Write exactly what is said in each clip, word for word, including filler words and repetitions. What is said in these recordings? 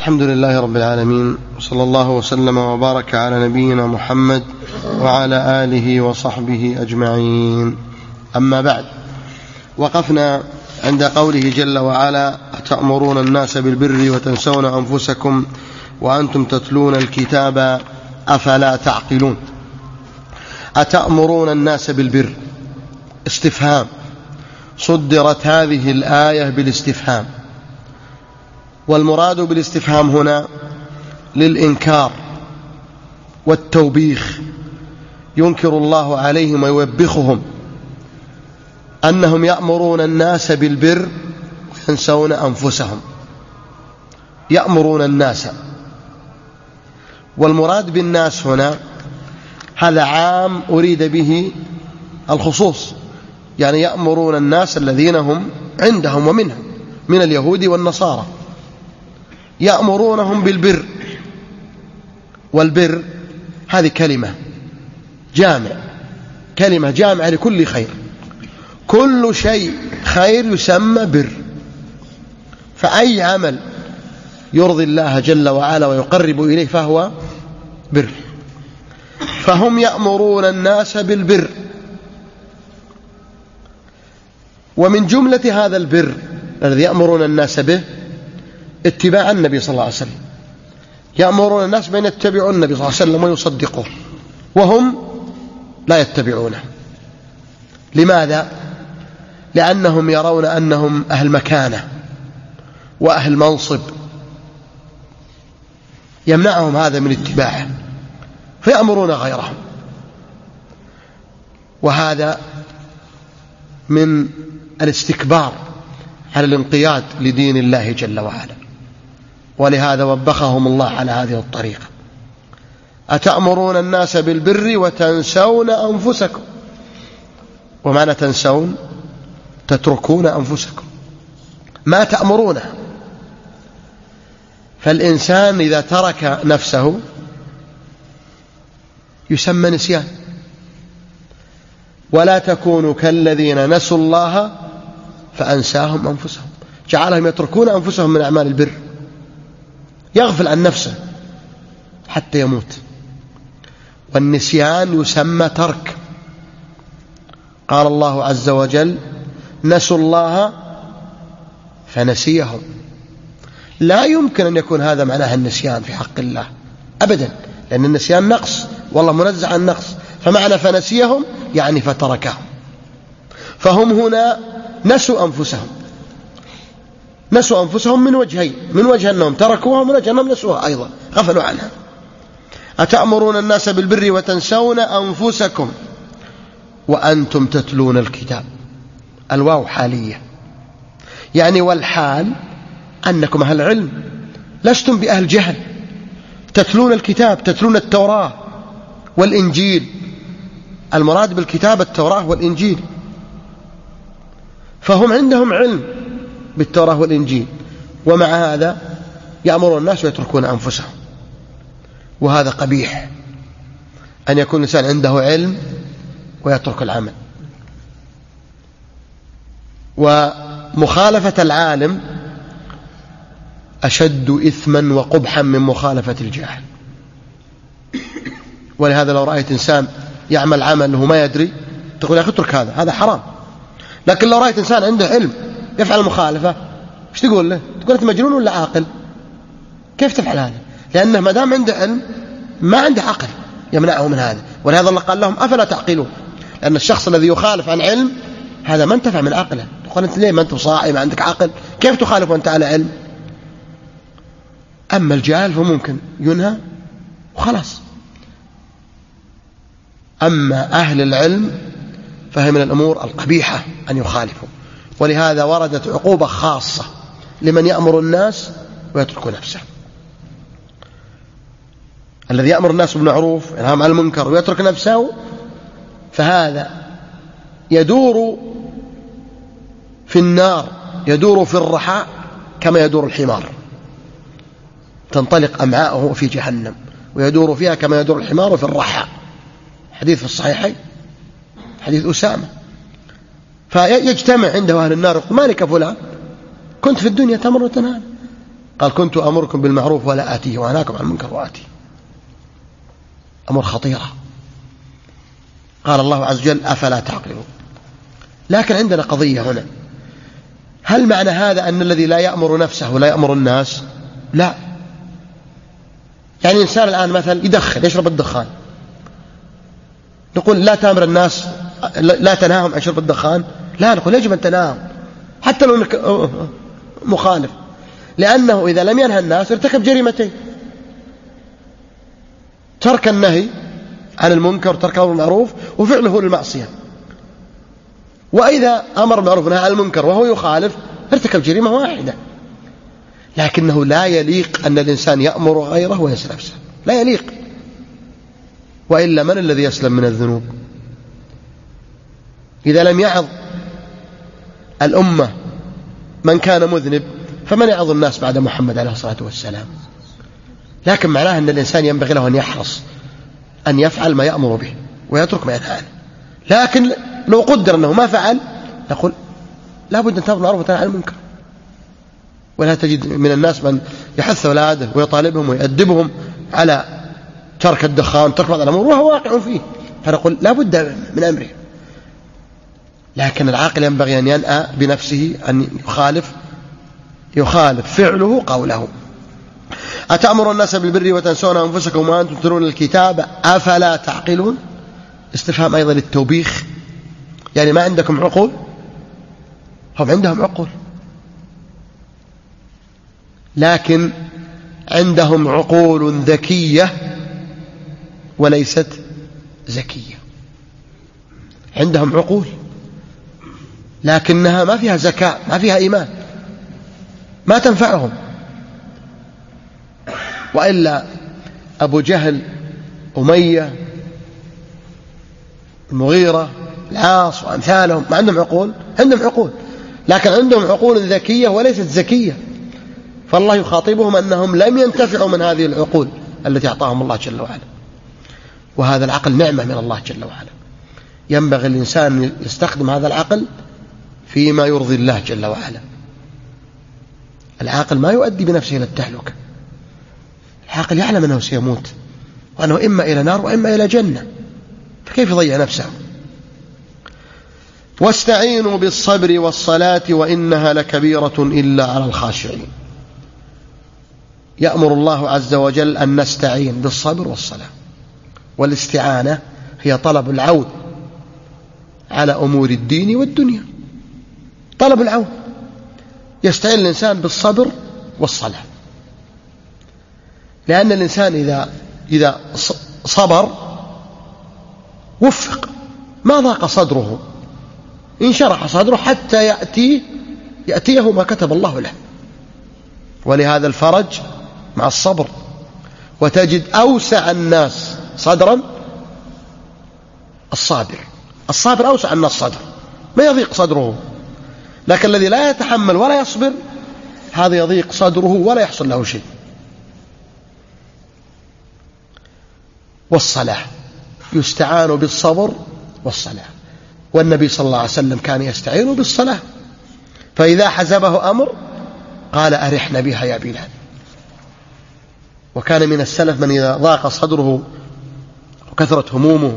الحمد لله رب العالمين، وصلى الله وسلم وبارك على نبينا محمد وعلى آله وصحبه أجمعين. أما بعد، وقفنا عند قوله جل وعلا: أتأمرون الناس بالبر وتنسون أنفسكم وأنتم تتلون الكتاب أفلا تعقلون. أتأمرون الناس بالبر، استفهام، صدرت هذه الآية بالاستفهام، والمراد بالاستفهام هنا للإنكار والتوبيخ، ينكر الله عليهم ويوبخهم أنهم يأمرون الناس بالبر وينسون أنفسهم. يأمرون الناس، والمراد بالناس هنا هذا عام أريد به الخصوص، يعني يأمرون الناس الذين هم عندهم ومنهم من اليهود والنصارى، يأمرونهم بالبر. والبر هذه كلمة جامع، كلمة جامعة لكل خير، كل شيء خير يسمى بر. فأي عمل يرضي الله جل وعلا ويقرب إليه فهو بر. فهم يأمرون الناس بالبر، ومن جملة هذا البر الذي يأمرون الناس به اتباع النبي صلى الله عليه وسلم. يأمرون الناس بأن يتبعوا النبي صلى الله عليه وسلم ويصدقوه، وهم لا يتبعونه. لماذا؟ لأنهم يرون أنهم أهل مكانة وأهل منصب، يمنعهم هذا من اتباعه فيأمرون غيرهم، وهذا من الاستكبار على الانقياد لدين الله جل وعلا. ولهذا وبخهم الله على هذه الطريقة: أتأمرون الناس بالبر وتنسون أنفسكم. ومعنى تنسون؟ تتركون أنفسكم، ما تأمرونه. فالإنسان إذا ترك نفسه يسمى نسيان. ولا تكونوا كالذين نسوا الله فأنساهم أنفسهم، جعلهم يتركون أنفسهم من أعمال البر، يغفل عن نفسه حتى يموت. والنسيان يسمى ترك. قال الله عز وجل: نسوا الله فنسيهم. لا يمكن أن يكون هذا معناه النسيان في حق الله أبدا، لأن النسيان نقص، والله منزع عن نقص. فمعنى فنسيهم يعني فتركهم. فهم هنا نسوا أنفسهم، نسوا أنفسهم من وجهين: من وجه أنهم تركوها، ومن وجه أنهم نسوها أيضا، غفلوا عنها. أتأمرون الناس بالبر وتنسون أنفسكم وأنتم تتلون الكتاب. الواو حالية، يعني والحال أنكم أهل علم، لستم بأهل جهل، تتلون الكتاب، تتلون التوراة والإنجيل. المراد بالكتاب التوراة والإنجيل، فهم عندهم علم بالتوراة والإنجيل، ومع هذا يأمرون الناس ويتركون أنفسهم. وهذا قبيح، أن يكون الإنسان عنده علم ويترك العمل. ومخالفة العالم أشد إثما وقبحا من مخالفة الجاهل. ولهذا لو رأيت إنسان يعمل عمل وهو ما يدري تقول يا أخي اترك هذا، هذا حرام. لكن لو رأيت إنسان عنده علم يفعل المخالفة، ايش تقول له؟ تقول أنت مجنون ولا عاقل؟ كيف تفعل هذا؟ لأنه ما دام عنده علم ما عنده عقل يمنعه من هذا. ولهذا الله قال لهم: أفلا تعقلون. لأن الشخص الذي يخالف عن علم هذا ما انتفع من عقله. تقول أنت ليه ما أنت صاحي، ما عندك عقل، كيف تخالف وأنت على علم؟ أما الجاهل فممكن ينهى وخلاص. أما أهل العلم فهم من الأمور القبيحة أن يخالفوا. ولهذا وردت عقوبة خاصة لمن يأمر الناس ويترك نفسه. الذي يأمر الناس بالمعروف وينهى عن المنكر ويترك نفسه فهذا يدور في النار، يدور في الرحاء كما يدور الحمار، تنطلق أمعاؤه في جهنم ويدور فيها كما يدور الحمار في الرحاء. حديث في الصحيحين، حديث أسامة. فيجتمع عنده أهل النار: مالك فلان، كنت في الدنيا تمر وتنهى، قال كنت أمركم بالمعروف ولا آتيه وأنهاكم عن المنكر وآتيه. أمر خطيرة. قال الله عز وجل أفلا تعقلون. لكن عندنا قضية هنا، هل معنى هذا أن الذي لا يأمر نفسه ولا يأمر الناس؟ لا. يعني إنسان الآن مثلا يدخن، يشرب الدخان، نقول لا تأمر الناس، لا تنهاهم عن شرب الدخان؟ لا، نقول يجب أن تنهاهم حتى لو انك مخالف، لأنه إذا لم ينهى الناس ارتكب جريمتين: ترك النهي عن المنكر، ترك الأمر بالمعروف، وفعله للمعصية. وإذا أمر بالمعروف ونهى عن المنكر وهو يخالف ارتكب جريمة واحدة. لكنه لا يليق أن الإنسان يأمر غيره وينسى نفسه، لا يليق. وإلا من الذي يسلم من الذنوب؟ إذا لم يعظ الأمة من كان مذنب، فمن يعظ الناس بعد محمد عليه الصلاة والسلام؟ لكن معناه أن الإنسان ينبغي له أن يحرص أن يفعل ما يأمر به ويترك ما ينهى عنه. لكن لو قدر أنه ما فعل، نقول لا بد أن تأمر بالمعروف وتنهى عن المنكر. ولا تجد من الناس من يحث أولاده ويطالبهم ويؤدبهم على ترك الدخان، ترك بعض الأمور وهو واقع فيه، فنقول لا بد من أمره. لكن العاقل ينبغي أن ينأى بنفسه، أن يخالف يخالف فعله قوله. أتأمر الناس بالبر وتنسون أنفسكم وأنتم تتلون الكتاب أفلا تعقلون؟ استفهام أيضا للتوبيخ، يعني ما عندكم عقول؟ هم عندهم عقول، لكن عندهم عقول ذكية وليست زكية. عندهم عقول لكنها ما فيها زكاة، ما فيها إيمان، ما تنفعهم. وإلا أبو جهل، أمية، المغيرة، العاص وأمثالهم ما عندهم عقول؟ عندهم عقول، لكن عندهم عقول ذكية وليست زكية. فالله يخاطبهم أنهم لم ينتفعوا من هذه العقول التي أعطاهم الله جل وعلا. وهذا العقل نعمة من الله جل وعلا، ينبغي الإنسان يستخدم هذا العقل فيما يرضي الله جل وعلا. العاقل ما يؤدي بنفسه إلى التهلكة. العاقل يعلم أنه سيموت وأنه إما إلى نار وإما إلى جنة، فكيف يضيع نفسه؟ واستعينوا بالصبر والصلاة وإنها لكبيرة إلا على الخاشعين. يأمر الله عز وجل أن نستعين بالصبر والصلاة. والاستعانة هي طلب العون على أمور الدين والدنيا، طلب العون. يستعين الإنسان بالصبر والصلاة، لأن الإنسان إذا إذا صبر وفق، ما ضاق صدره، انشرح صدره حتى يأتي يأتيه ما كتب الله له. ولهذا الفرج مع الصبر. وتجد أوسع الناس صدرا الصابر. الصابر أوسع الناس صدر، ما يضيق صدره. لكن الذي لا يتحمل ولا يصبر، هذا يضيق صدره ولا يحصل له شيء. والصلاة يستعان بالصبر والصلاة. والنبي صلى الله عليه وسلم كان يستعين بالصلاة، فإذا حزبه أمر قال أرحنا بها يا بلال. وكان من السلف من إذا ضاق صدره وكثرت همومه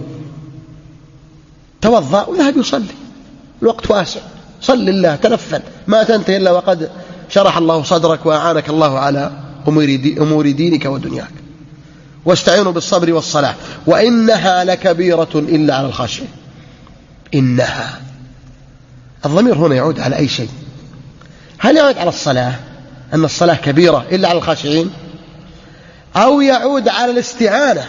توضأ وذهب يصلي، الوقت واسع، صل الله، تنفل، ما تنتهي إلا وقد شرح الله صدرك وأعانك الله على أمور دينك ودنياك. واستعينوا بالصبر والصلاة وإنها لكبيرة إلا على الخاشعين. إنها، الضمير هنا يعود على أي شيء؟ هل يعود على الصلاة أن الصلاة كبيرة إلا على الخاشعين، أو يعود على الاستعانة؟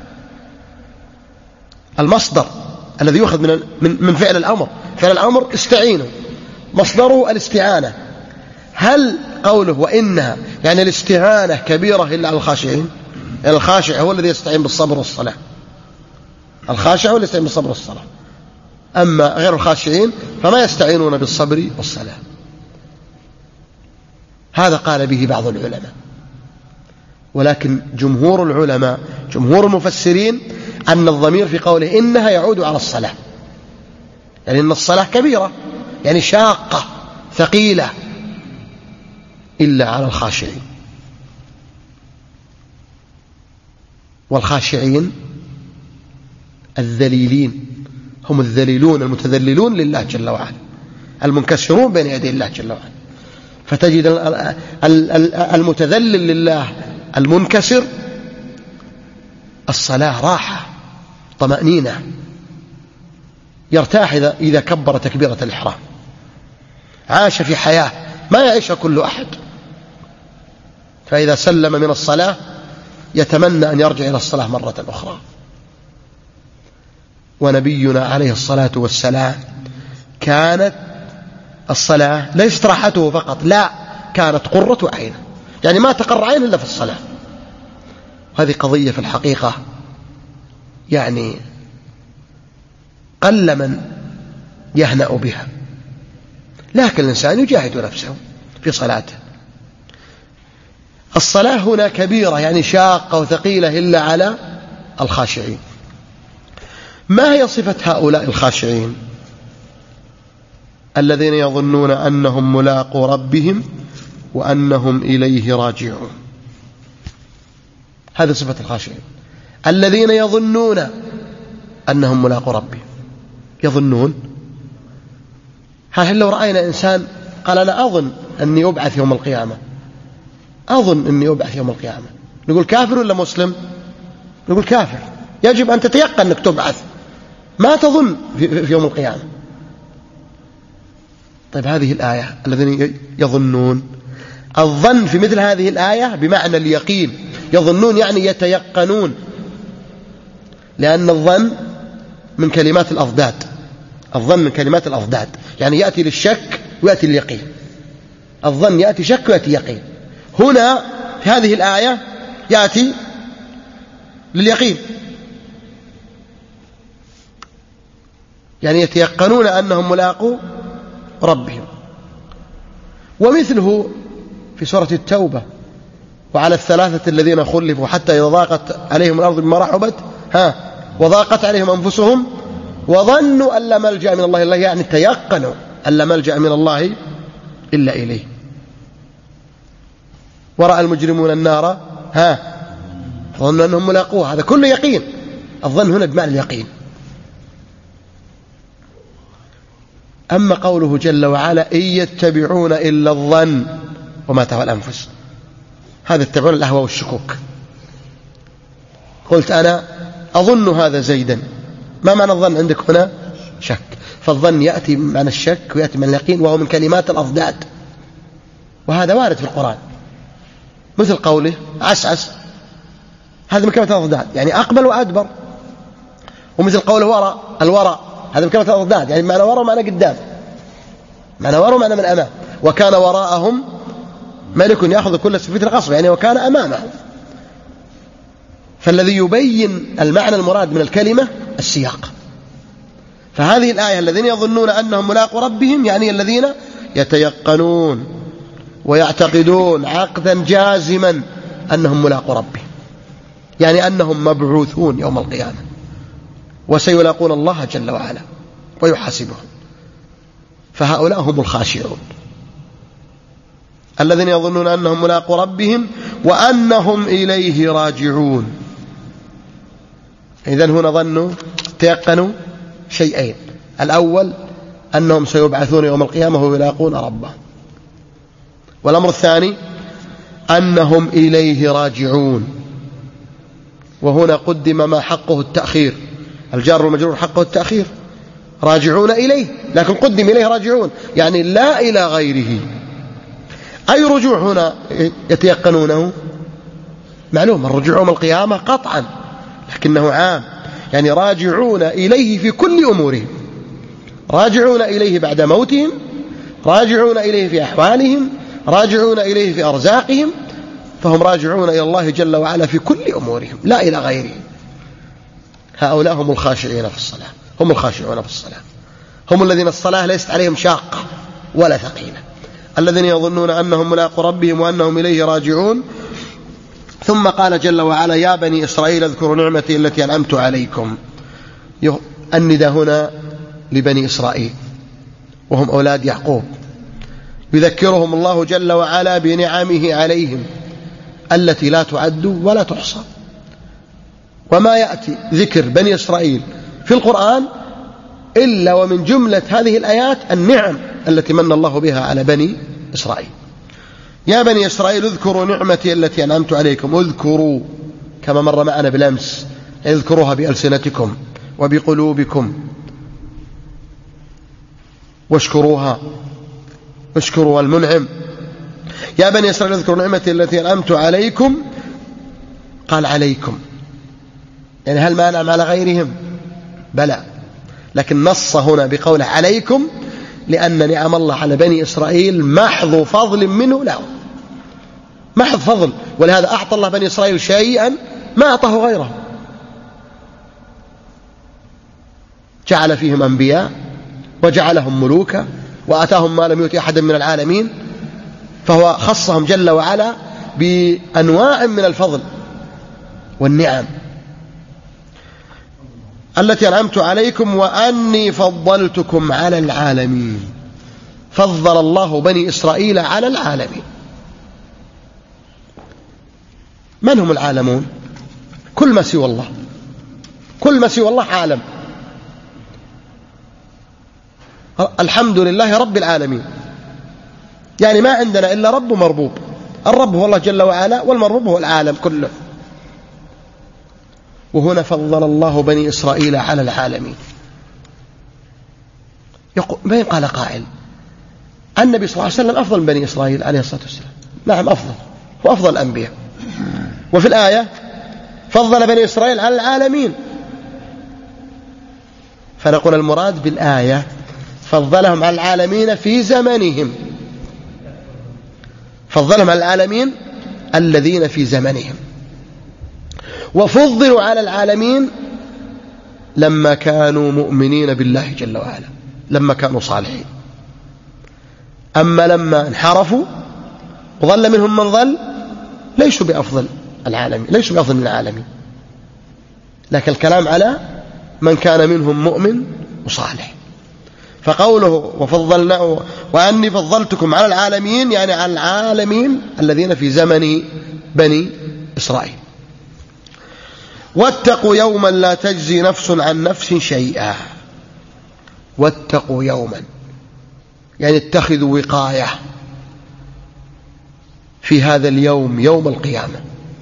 المصدر الذي يؤخذ من من فعل الأمر، فعل الأمر استعينوا، مصدره الاستعانة. هل قوله وإنها يعني الاستعانة كبيرة إلا على الخاشعين؟ يعني الخاشع هو الذي يستعين بالصبر والصلاة، الخاشع هو الذي يستعين بالصبر والصلاة، أما غير الخاشعين فما يستعينون بالصبر والصلاة. هذا قال به بعض العلماء، ولكن جمهور العلماء، جمهور المفسرين، أن الضمير في قوله إنها يعود على الصلاة، يعني إن الصلاة كبيرة، يعني شاقة ثقيلة، إلا على الخاشعين. والخاشعين الذليلين، هم الذليلون المتذللون لله جل وعلا، المنكسرون بين يدي الله جل وعلا. فتجد المتذلل لله المنكسر الصلاة راحة طمأنينة، يرتاح إذا كبر تكبيرة الإحرام، عاش في حياة ما يعيشها كل أحد، فإذا سلم من الصلاة يتمنى أن يرجع إلى الصلاة مرة أخرى. ونبينا عليه الصلاة والسلام كانت الصلاة ليست راحته فقط، لا، كانت قرة عينه، يعني ما تقر عينه إلا في الصلاة. هذه قضية في الحقيقة يعني قل من يهنأ بها، لكن الإنسان يجاهد نفسه في صلاته. الصلاة هنا كبيرة يعني شاقة وثقيلة إلا على الخاشعين. ما هي صفة هؤلاء الخاشعين؟ الذين يظنون أنهم ملاقو ربهم وأنهم إليه راجعون. هذه صفة الخاشعين، الذين يظنون أنهم ملاقو ربهم. يظنون، هل لو رأينا إنسان قال أنا أظن أني أبعث يوم القيامة، أظن أني أبعث يوم القيامة، نقول كافر ولا مسلم؟ نقول كافر. يجب أن تتيقن أنك تبعث، ما تظن في يوم القيامة. طيب هذه الآية الذين يظنون، الظن في مثل هذه الآية بمعنى اليقين. يظنون يعني يتيقنون، لأن الظن من كلمات الأضداد. الظن من كلمات الأضداد، يعني يأتي للشك ويأتي اليقين. الظن يأتي شك ويأتي يقين. هنا في هذه الآية يأتي لليقين، يعني يتيقنون أنهم ملاقو ربهم. ومثله في سورة التوبة: وعلى الثلاثة الذين خلفوا حتى إذا ضاقت عليهم الأرض بما رحبت ها وضاقت عليهم أنفسهم وظنوا أن لا ملجأ من الله إلا إليه، يعني تيقنوا أن لا ملجأ من الله إلا إليه. ورأى المجرمون النار ها ظنوا أنهم ملاقوها. هذا كله يقين. الظن هنا بمعنى اليقين. أما قوله جل وعلا: إن يتبعون إلا الظن وما تهوى الأنفس، هذا يتبعون الأهواء والشكوك. قلت أنا أظن هذا زيدا، ما معنى الظن عندك هنا؟ شك. فالظن يأتي من الشك ويأتي من اليقين، وهو من كلمات الأضداد، وهذا وارد في القرآن، مثل قوله عسعس، هذا من كلمات الأضداد يعني أقبل وأدبر. ومثل قوله وراء، الوراء هذا من كلمات الأضداد يعني معنى وراء ومعنى قدام، معنى وراء ومعنى من أمام. وكان وراءهم ملك يأخذ كل سفينة غصب، يعني وكان أمامهم. فالذي يبين المعنى المراد من الكلمة السياق. فهذه الآية: الذين يظنون أنهم ملاقو ربهم، يعني الذين يتيقنون ويعتقدون عقدا جازما أنهم ملاقو ربهم، يعني أنهم مبعوثون يوم القيامة وسيلاقون الله جل وعلا ويحاسبهم. فهؤلاء هم الخاشعون الذين يظنون أنهم ملاقو ربهم وأنهم إليه راجعون. إذن هنا ظنوا تيقنوا شيئين: الأول أنهم سيبعثون يوم القيامة ويلاقون ربهم، والأمر الثاني أنهم إليه راجعون. وهنا قدم ما حقه التأخير، الجار والمجرور حقه التأخير، راجعون إليه، لكن قدم إليه راجعون، يعني لا إلى غيره. أي رجوع هنا يتيقنونه؟ معلوم الرجوع يوم القيامة قطعا، لكنه عام، يعني راجعون إليه في كل أمورهم، راجعون إليه بعد موتهم، راجعون إليه في أحوالهم، راجعون إليه في أرزاقهم. فهم راجعون إلى الله جل وعلا في كل أمورهم لا إلى غيره. هؤلاء هم الخاشعين في الصلاة، هم الخاشعون في الصلاة، هم الذين الصلاة ليست عليهم شاقة ولا ثقيلة، الذين يظنون أنهم ملاقو ربهم وأنهم إليه راجعون. ثم قال جل وعلا: يا بني إسرائيل اذكروا نعمتي التي أنعمت عليكم. الندى هنا لبني إسرائيل وهم أولاد يعقوب، يذكرهم الله جل وعلا بنعمه عليهم التي لا تعد ولا تحصى. وما يأتي ذكر بني إسرائيل في القرآن إلا ومن جملة هذه الآيات النعم التي من الله بها على بني إسرائيل. يا بني إسرائيل اذكروا نعمتي التي أنعمت عليكم. اذكروا كما مر معنا بالأمس، اذكروها بألسنتكم وبقلوبكم واشكروها، اشكروا المنعم. يا بني إسرائيل اذكروا نعمتي التي أنعمت عليكم. قال عليكم، يعني هل ما أنعم على غيرهم؟ بلى، لكن نص هنا بقوله عليكم لأن نعم الله على بني إسرائيل محض فضل منه له، محض فضل. ولهذا أعطى الله بني إسرائيل شيئا ما أعطاه غيره، جعل فيهم أنبياء وجعلهم ملوكا وآتاهم ما لم يؤت أحد من العالمين، فهو خصهم جل وعلا بأنواع من الفضل والنعم التي أنعمت عليكم وأني فضلتكم على العالمين. فضل الله بني إسرائيل على العالمين. من هم العالمون؟ كل ما سوى الله، كل ما سوى الله عالم. الحمد لله رب العالمين، يعني ما عندنا إلا رب ومربوب. الرب هو الله جل وعلا والمربوب هو العالم كله. وهنا فضل الله بني إسرائيل على العالمين. ما قال قائل النبي صلى الله عليه وسلم أفضل من بني إسرائيل عليه الصلاة والسلام؟ نعم أفضل، وأفضل الأنبياء. وفي الآية فضل بني إسرائيل على العالمين، فنقول المراد بالآية فضلهم على العالمين في زمنهم، فضلهم على العالمين الذين في زمنهم. وفضلوا على العالمين لما كانوا مؤمنين بالله جل وعلا، لما كانوا صالحين. أما لما انحرفوا وظل منهم من ظل ليسوا بأفضل العالمين، ليسوا بأفضل من العالمين، لكن الكلام على من كان منهم مؤمن وصالح. فقوله وفضلنا وأني فضلتكم على العالمين يعني على العالمين الذين في زمن بني إسرائيل. واتقوا يوما لا تجزي نفس عن نفس شيئا. واتقوا يوما يعني اتخذوا وقاية في هذا اليوم، يوم القيامة.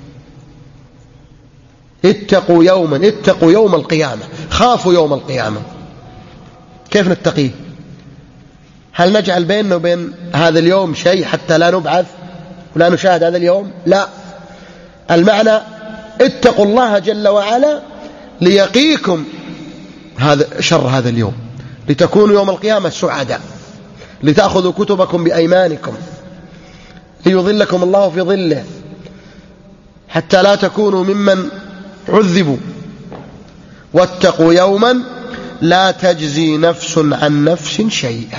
اتقوا يوما، اتقوا يوم القيامة، خافوا يوم القيامة. كيف نتقيه؟ هل نجعل بيننا وبين هذا اليوم شيء حتى لا نبعث ولا نشاهد هذا اليوم؟ لا، المعنى اتقوا الله جل وعلا ليقيكم هذا شر هذا اليوم، لتكونوا يوم القيامة سعداء، لتأخذوا كتبكم بأيمانكم، ليظلكم الله في ظله، حتى لا تكونوا ممن عذبوا. واتقوا يوما لا تجزي نفس عن نفس شيئا.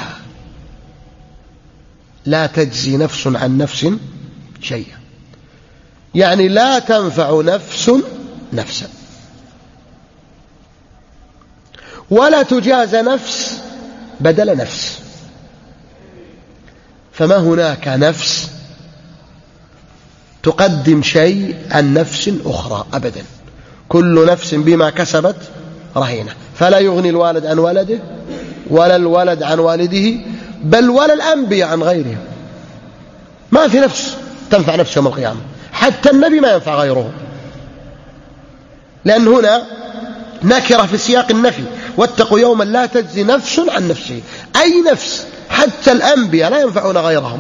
لا تجزي نفس عن نفس شيئا يعني لا تنفع نفس نفسا، ولا تجازى نفس بدل نفس. فما هناك نفس تقدم شيء عن نفس أخرى أبدا، كل نفس بما كسبت رهينة. فلا يغني الوالد عن ولده ولا الولد عن والده، بل ولا الأنبياء عن غيرهم. ما في نفس تنفع نفس يوم القيامة، حتى النبي ما ينفع غيره، لأن هنا نكرة في سياق النفي. واتقوا يوما لا تجزي نفس عن نفسه، أي نفس، حتى الأنبياء لا ينفعون غيرهم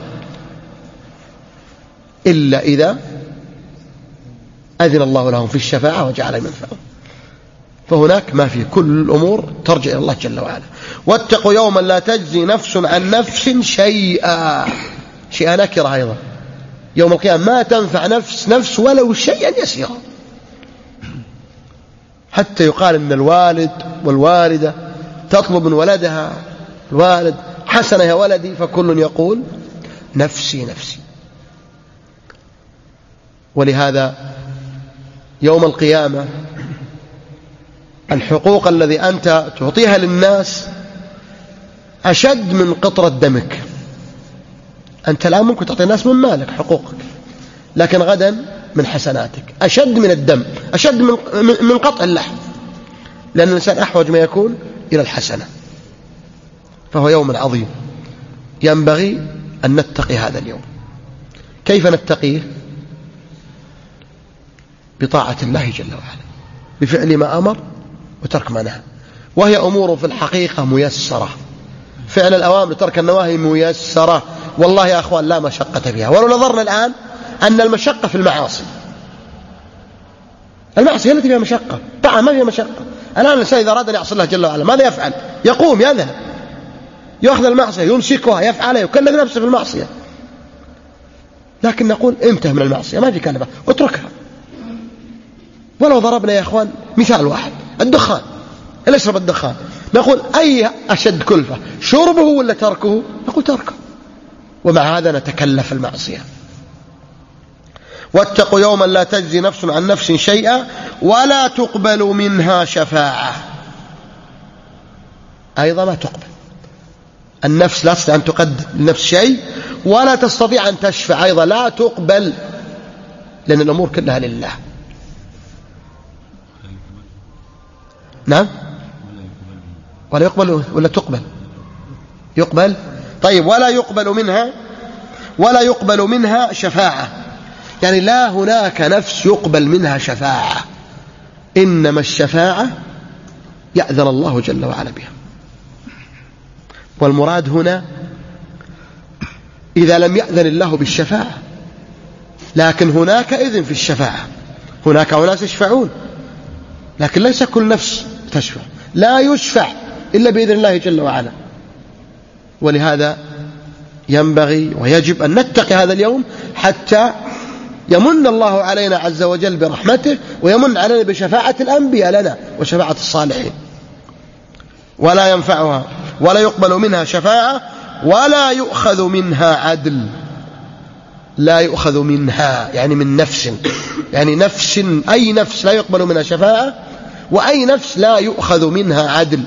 إلا إذا أذن الله لهم في الشفاعة وجعل ينفعهم. فهناك ما في، كل الأمور ترجع إلى الله جل وعلا. واتقوا يوما لا تجزي نفس عن نفس شيئا، شيئا نكرة أيضا. يوم القيامة ما تنفع نفس نفس ولو شيئا يسيرا، حتى يقال إن الوالد والوالدة تطلب من ولدها، الوالد حسنة يا ولدي، فكل يقول نفسي نفسي. ولهذا يوم القيامة الحقوق الذي أنت تعطيها للناس أشد من قطرة دمك، أنت الآن ممكن تعطي الناس من مالك حقوقك، لكن غدا من حسناتك أشد من الدم، أشد من من قطع اللحم، لأن الإنسان أحوج ما يكون إلى الحسنة. فهو يوم عظيم ينبغي أن نتقي هذا اليوم. كيف نتقيه؟ بطاعة الله جل وعلا، بفعل ما أمر وترك ما نهى، وهي أمور في الحقيقة ميسرة. فعل الأوامر وترك النواهي ميسرة، والله يا أخوان لا مشقة فيها. ولو نظرنا الآن أن المشقة في المعاصي، المعصية التي فيها مشقة، طبعا ما فيها مشقة. الآن الإنسان إذا أراد أن يعصي الله جل وعلا ماذا يفعل؟ يقوم يذهب يأخذ المعصية يمسكها يفعلها يكلف نفسه في المعصية، لكن نقول انتهى من المعصية ما في كلفة اتركها. ولو ضربنا يا أخوان مثال واحد، الدخان، اللي يشرب الدخان، نقول أي أشد كلفة، شربه ولا تركه؟ نقول تركه، ومع هذا نتكلف المعصية. واتقوا يوما لا تجزي نفس عن نفس شيئا ولا تقبل منها شفاعة. أيضا ما تقبل النفس، لا تستطيع أن تقدم لنفس شيء ولا تستطيع أن تشفع، أيضا لا تقبل، لأن الأمور كلها لله. نعم، ولا يقبل ولا تقبل؟ يقبل. طيب، ولا يقبل منها ولا يقبل منها شفاعة، يعني لا هناك نفس يقبل منها شفاعة، إنما الشفاعة يأذن الله جل وعلا بها. والمراد هنا إذا لم يأذن الله بالشفاعة، لكن هناك إذن في الشفاعة، هناك أناس يشفعون، لكن ليس كل نفس تشفع، لا يشفع إلا بإذن الله جل وعلا. ولهذا ينبغي ويجب أن نتقي هذا اليوم حتى يمن الله علينا عز وجل برحمته، ويمن علينا بشفاعة الأنبياء لنا وشفاعة الصالحين. ولا ينفعها ولا يقبل منها شفاعة ولا يؤخذ منها عدل. لا يؤخذ منها يعني من نفس، يعني نفس، أي نفس لا يقبل منها شفاعة، وأي نفس لا يؤخذ منها عدل.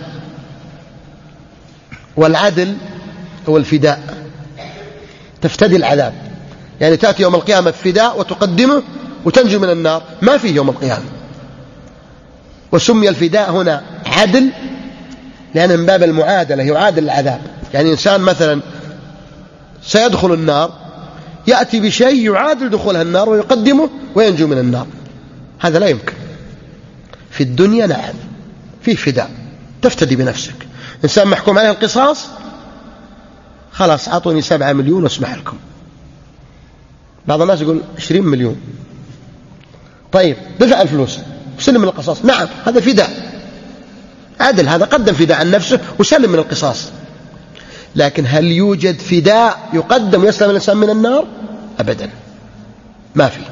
والعدل هو الفداء، تفتدي العذاب، يعني تأتي يوم القيامة فداء وتقدمه وتنجو من النار، ما في يوم القيامة. وسمي الفداء هنا عدل لأن من باب المعادلة، يعادل العذاب. يعني إنسان مثلا سيدخل النار يأتي بشيء يعادل دخولها النار ويقدمه وينجو من النار، هذا لا يمكن. في الدنيا نعم في فداء، تفتدي بنفسك. إنسان محكوم عليه القصاص، خلاص أعطوني سبعة مليون واسمح لكم. بعض الناس يقول عشرين مليون، طيب دفع الفلوس وسلم من القصاص، نعم هذا فداء عدل، هذا قدم فداء عن نفسه وسلم من القصاص. لكن هل يوجد فداء يقدم ويسلم الإنسان من النار؟ أبدا، ما في.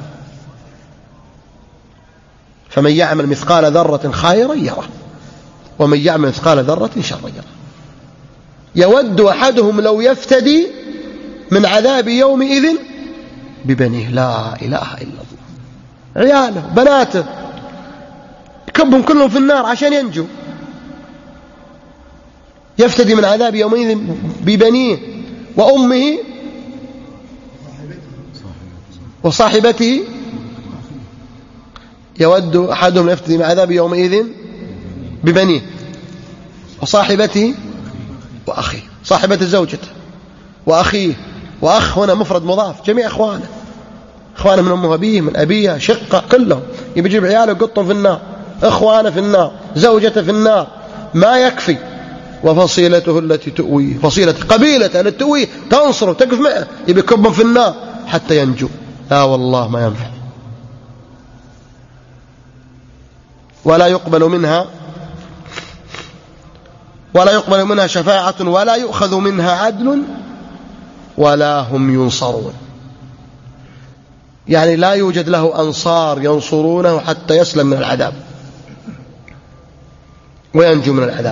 فمن يعمل مثقال ذرة خيرا يره، ومن يعمل مثقال ذرة شرا يره. يود أحدهم لو يفتدي من عذاب يومئذ ببنيه. لا إله إلا الله. عياله بناته يكبهم كلهم في النار عشان ينجو. يفتدي من عذاب يومئذ ببنيه وأمه وصاحبته. يود أحدهم يفتدي من عذاب يومئذ ببنيه وصاحبته وأخيه، صاحبة زوجته وأخيه، وأخ هنا مفرد مضاف، جميع أخوانه، أخوانه من أمه أبيه من أبيه شقة كلهم، يبي يجيب عياله يقطهم في النار، أخوانه في النار، زوجته في النار، ما يكفي، وفصيلته التي تؤويه، فصيلة قبيلته التي تؤويه تنصره تقف معه، يبي يكبهم في النار حتى ينجو. لا والله ما ينفع. ولا يقبل منها ولا يقبل منها شفاعة ولا يؤخذ منها عدل ولا هم ينصرون، يعني لا يوجد له أنصار ينصرونه حتى يسلم من العذاب وينجو من العذاب.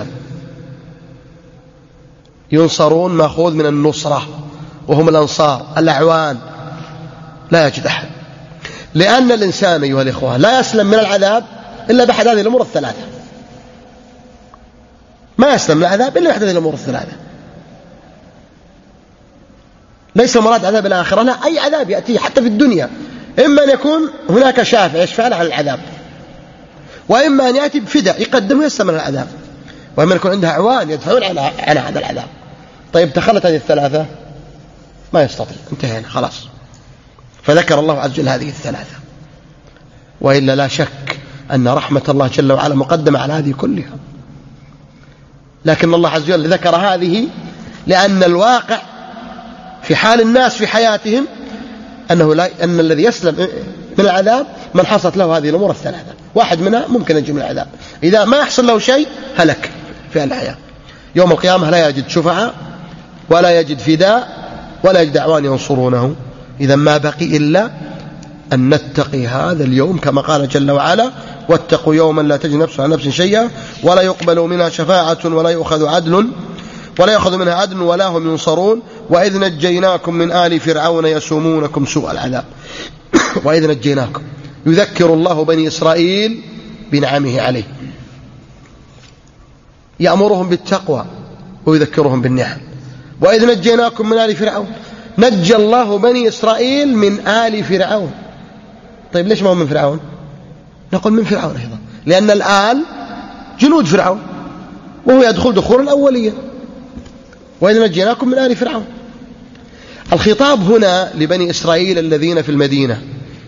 ينصرون مأخوذ من النصرة، وهم الأنصار الأعوان، لا يجد أحد. لأن الإنسان أيها الإخوة لا يسلم من العذاب إلا بأحد هذه الأمور الثلاثة، ما يسلم من العذاب إلا بأحد هذه الأمور الثلاثة. ليس مراد عذاب الآخرة، لا، أي عذاب يأتيه حتى في الدنيا، إما أن يكون هناك شافع يشفع له على العذاب، وإما أن يأتي بفداء يقدم ويستمر العذاب، وإما أن يكون عندها أعوان يدفعون على هذا العذاب. طيب تخلت هذه الثلاثة ما يستطيع، انتهينا خلاص. فذكر الله عز وجل هذه الثلاثة، وإلا لا شك أن رحمة الله جل وعلا مقدمة على هذه كلها، لكن الله عز وجل ذكر هذه لأن الواقع في حال الناس في حياتهم أنه لا أن الذي يسلم من العذاب من حصلت له هذه الأمور الثلاثة، واحد منها ممكن ينجو من العذاب، إذا ما يحصل له شيء هلك في الحياة. يوم القيامة لا يجد شفعاء ولا يجد فداء ولا يجد أعوان ينصرونه. إذا ما بقي إلا أن نتقي هذا اليوم كما قال جل وعلا: واتقوا يوما لا تجزي نفس عن نفس شيئا ولا يقبل منها شفاعة ولا يؤخذ عدل ولا يأخذ منها عدل ولا هم ينصرون وإذ نجيناكم من آل فرعون يسومونكم سوء العذاب. وإذ نجيناكم، يذكر الله بني إسرائيل بنعمه عليه، يأمرهم بالتقوى ويذكرهم بالنعم. وإذ نجيناكم من آل فرعون، نجى الله بني إسرائيل من آل فرعون. طيب ليش ما هو من فرعون؟ نقول من فرعون أيضا، لأن الآل جنود فرعون وهو يدخل دخول الأولية. وإذ نجيناكم من آل فرعون. الخطاب هنا لبني إسرائيل الذين في المدينة،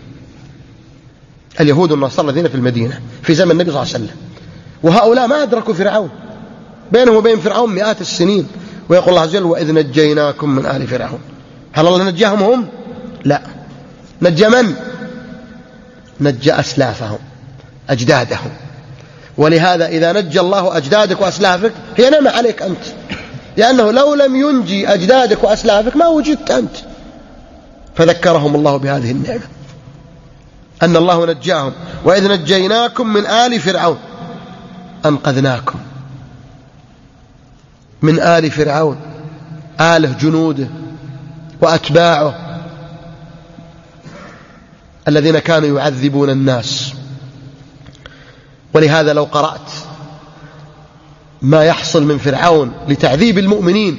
اليهود والنصارى الذين في المدينة في زمن النبي صلى الله عليه وسلم، وهؤلاء ما أدركوا فرعون، بينهم وبين فرعون مئات السنين. ويقول الله عز وجل: وإذ نجيناكم من آل فرعون. هل الله نجاهم هم؟ لا. نجى من؟ نجى أسلافهم، أجدادهم. ولهذا إذا نجى الله أجدادك وأسلافك هي نعمة عليك أنت، لأنه لو لم ينجي أجدادك وأسلافك ما وجدت أنت. فذكرهم الله بهذه النعمة أن الله نجاهم. وإذ نجيناكم من آل فرعون، أنقذناكم من آل فرعون، آله جنوده وأتباعه الذين كانوا يعذبون الناس. ولهذا لو قرأت ما يحصل من فرعون لتعذيب المؤمنين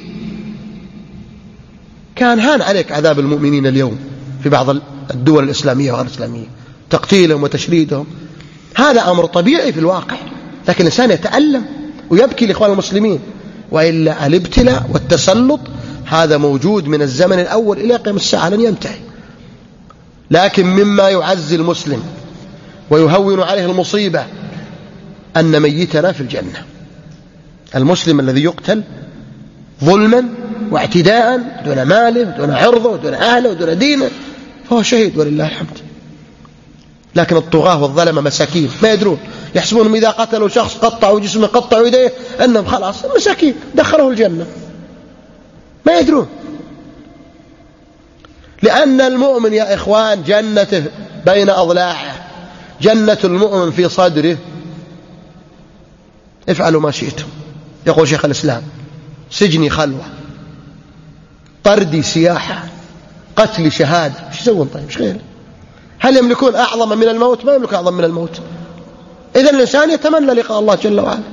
كان هان عليك عذاب المؤمنين اليوم في بعض الدول الإسلامية وغير الإسلامية، تقتيلهم وتشريدهم. هذا أمر طبيعي في الواقع، لكن الإنسان يتألم ويبكي لإخوان المسلمين. وإلا الابتلاء والتسلط هذا موجود من الزمن الأول إلى قيام الساعة لن ينتهي. لكن مما يعزي المسلم ويهون عليه المصيبة أن ميتنا في الجنة. المسلم الذي يقتل ظلما واعتداء دون ماله دون عرضه دون أهله دون دينه فهو شهيد ولله الحمد. لكن الطغاة والظلمة مساكين ما يدرون، يحسبونهم إذا قتلوا شخص قطعوا جسمه قطعوا يديه أنهم خلاص مساكين دخلوا الجنة، ما يدرون. لأن المؤمن يا إخوان جنته بين أضلاعه، جنة المؤمن في صدره. افعلوا ما شئتم، يقول شيخ الإسلام: سجني خلوة، طردي سياحة، قتلي شهادة. ايش يسوون طيب؟ ايش غيره؟ هل يملكون أعظم من الموت؟ ما يملك أعظم من الموت. إذن الإنسان يتمنى لقاء الله جل وعلا.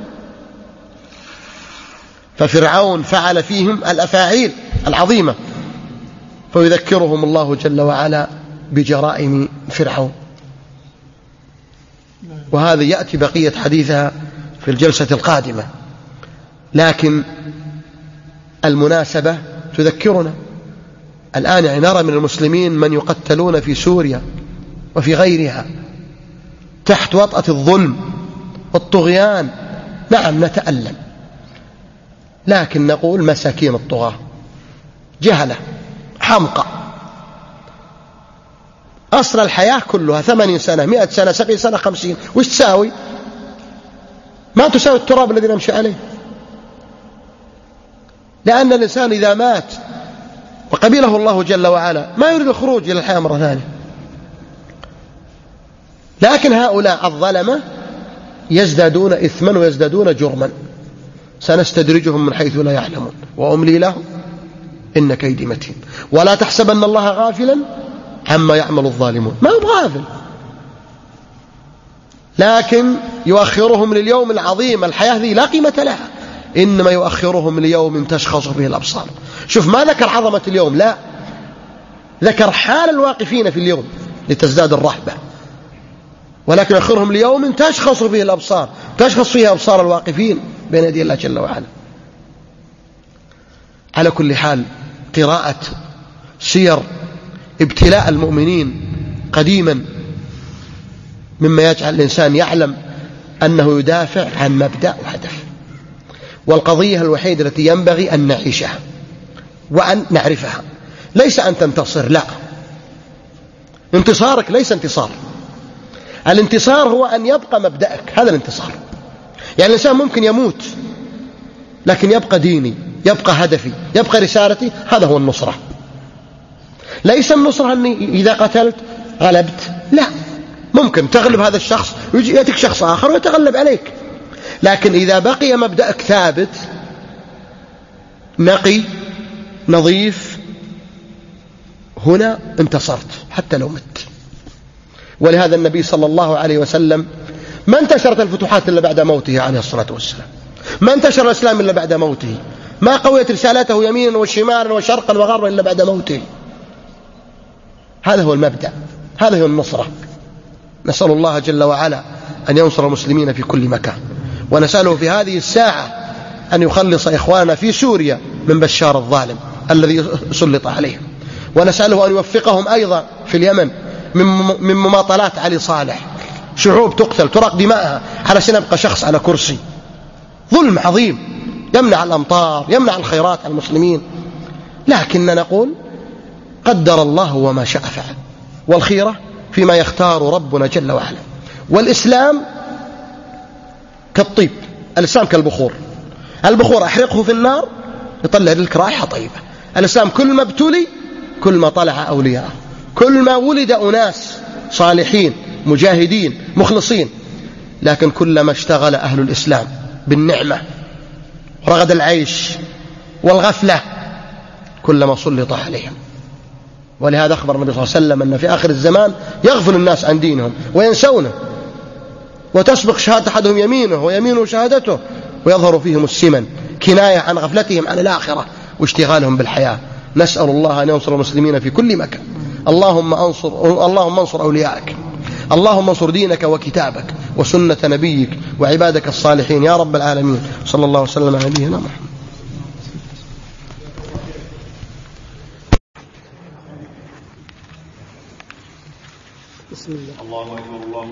ففرعون فعل فيهم الأفاعيل العظيمة، فيذكرهم الله جل وعلا بجرائم فرعون. وهذا يأتي بقية حديثها في الجلسة القادمة، لكن المناسبة تذكرنا الآن. يعني نرى من المسلمين من يقتلون في سوريا وفي غيرها تحت وطأة الظلم والطغيان. نعم نتألم، لكن نقول مساكين الطغاة جهلة حمقى، أصل الحياة كلها ثمانين سنة مئة سنة سبعين سنة خمسين، وش تساوي؟ ما تساوي التراب الذي نمشي عليه. لأن الإنسان إذا مات وقبله الله جل وعلا ما يريد الخروج إلى الحياة مرة ثانية. لكن هؤلاء الظلمة يزدادون إثما ويزدادون جرما. سنستدرجهم من حيث لا يعلمون وأملي لهم إن كيدي متين. ولا تحسبن الله غافلا عما يعمل الظالمون، ما هو غافل، لكن يؤخرهم لليوم العظيم. الحياة ذي لا قيمة لها، إنما يؤخرهم ليوم تشخص فيه الأبصار. شوف ما ذكر عظمة اليوم، لا، ذكر حال الواقفين في اليوم لتزداد الرهبة، ولكن أخرهم ليوم تشخص فيه الأبصار، تشخص فيه أبصار الواقفين بين يدي الله جل وعلا. على كل حال، قراءة سير ابتلاء المؤمنين قديما مما يجعل الإنسان يعلم أنه يدافع عن مبدأ وهدف، والقضية الوحيدة التي ينبغي أن نعيشها وأن نعرفها، ليس أن تنتصر، لا، انتصارك ليس انتصار. الانتصار هو أن يبقى مبدأك، هذا الانتصار. يعني الإنسان ممكن يموت لكن يبقى ديني، يبقى هدفي، يبقى رسالتي، هذا هو النصرة. ليس النصرة أني إذا قتلت غلبت، لا، ممكن تغلب هذا الشخص ويأتيك شخص آخر ويتغلب عليك، لكن إذا بقي مبدأك ثابت نقي نظيف، هنا انتصرت حتى لو مت. ولهذا النبي صلى الله عليه وسلم ما انتشرت الفتوحات إلا بعد موته عليه الصلاة والسلام، ما انتشر الإسلام إلا بعد موته، ما قويت رسالته يمينا وشمالا وشرقا وغربا إلا بعد موته. هذا هو المبدأ، هذا هو النصرة. نسأل الله جل وعلا أن ينصر المسلمين في كل مكان، ونسأله في هذه الساعة أن يخلص إخواننا في سوريا من بشار الظالم الذي سلط عليهم، ونسأله أن يوفقهم أيضا في اليمن من مماطلات علي صالح. شعوب تقتل تراق دماءها علشان يبقى شخص على كرسي، ظلم عظيم يمنع الأمطار، يمنع الخيرات على المسلمين. لكن نقول قدر الله وما شاء فعل، والخيرة فيما يختار ربنا جل وعلا. والإسلام كالطيب، الإسلام كالبخور، البخور أحرقه في النار يطلع لك رائحة طيبة. الإسلام كل ما ابتلي كل ما طلع أولياءه، كل ما ولد أناس صالحين مجاهدين مخلصين، لكن كلما اشتغل أهل الإسلام بالنعمة ورغد العيش والغفلة كلما سلط عليهم. ولهذا أخبر النبي صلى الله عليه وسلم أن في آخر الزمان يغفل الناس عن دينهم وينسونه، وتسبق شهادة أحدهم يمينه ويمينه شهادته، ويظهر فيهم السمن، كناية عن غفلتهم عن الآخرة واشتغالهم بالحياة. نسأل الله أن ينصر المسلمين في كل مكان. اللهم أنصر اللهم انصر أولياءك، اللهم انصر دينك وكتابك وسنة نبيك وعبادك الصالحين يا رب العالمين. صلى الله وسلم على نبينا محمد. بسم الله. الله أكبر. الله